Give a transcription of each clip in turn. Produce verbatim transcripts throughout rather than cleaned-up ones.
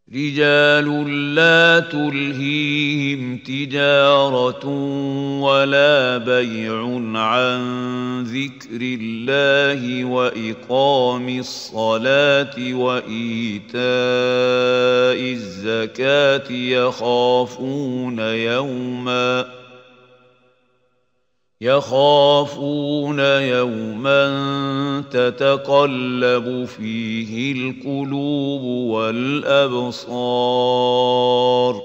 رجال لا تلهيهم تجارة ولا بيع عن ذكر الله وإقام الصلاة وإيتاء الزكاة يخافون يوما يخافون يوما تتقلب فيه القلوب والأبصار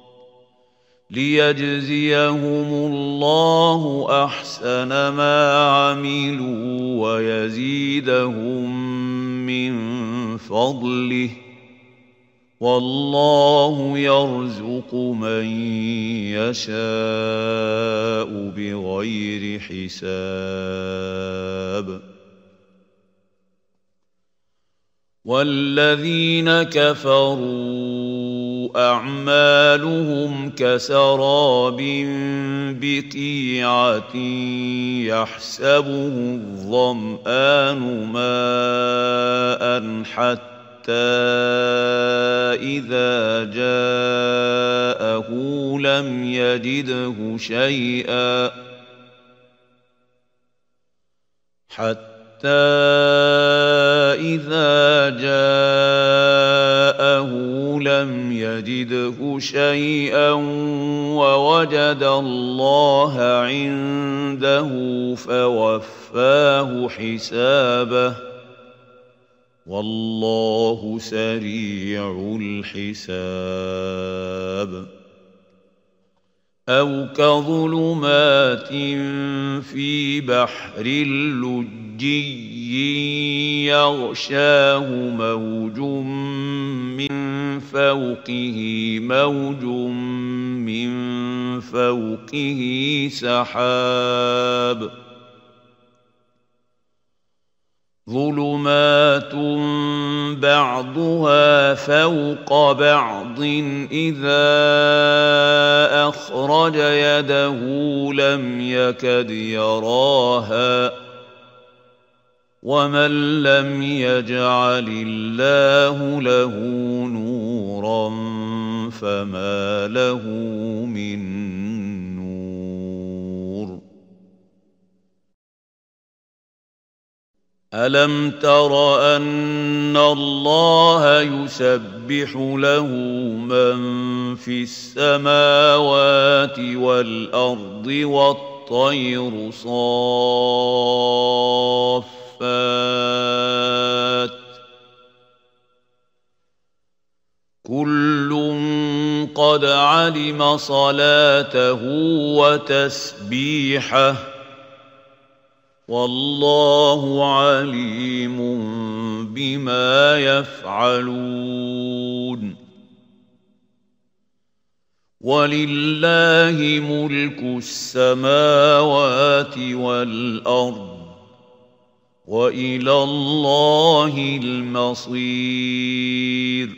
ليجزيهم الله أحسن ما عملوا ويزيدهم من فضله والله يرزق من يشاء بغير حساب والذين كفروا أعمالهم كسراب بقيعة يحسبه الظمآن ماء حتى إذا جاءه لم يجده شيئا حتى إذا جاءه لم يجده شيئا ووجد الله عنده فوفاه حسابه والله سريع الحساب أو كظلمات في بحر لجي يغشاه موج من فوقه موج من فوقه سحاب ظلمات بعضها فوق بعض إذا أخرج يده لم يكد يراها ومن لم يجعل الله له نورا فما له من نور ألم تر أن الله يسبح له من في السماوات والأرض والطير صافات كل قد علم صلاته وتسبيحه والله عليم بما يفعلون ولله ملك السماوات والأرض وإلى الله المصير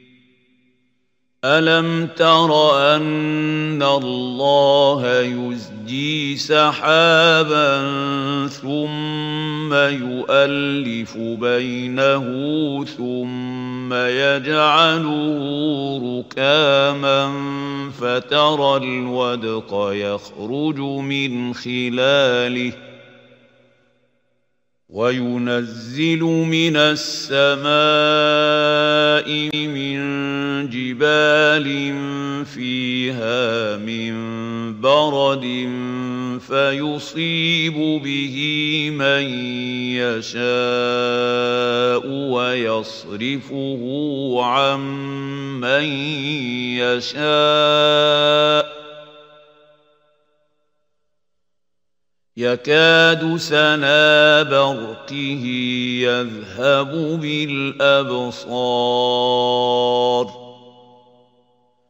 ألم تر أن الله يزجي سحابا ثم يؤلف بينه ثم يجعله ركاما فترى الودق يخرج من خلاله وينزل من السماء من جبال فيها من برد فيصيب به من يشاء ويصرفه عن من يشاء يكاد سنا برقه يذهب بالأبصار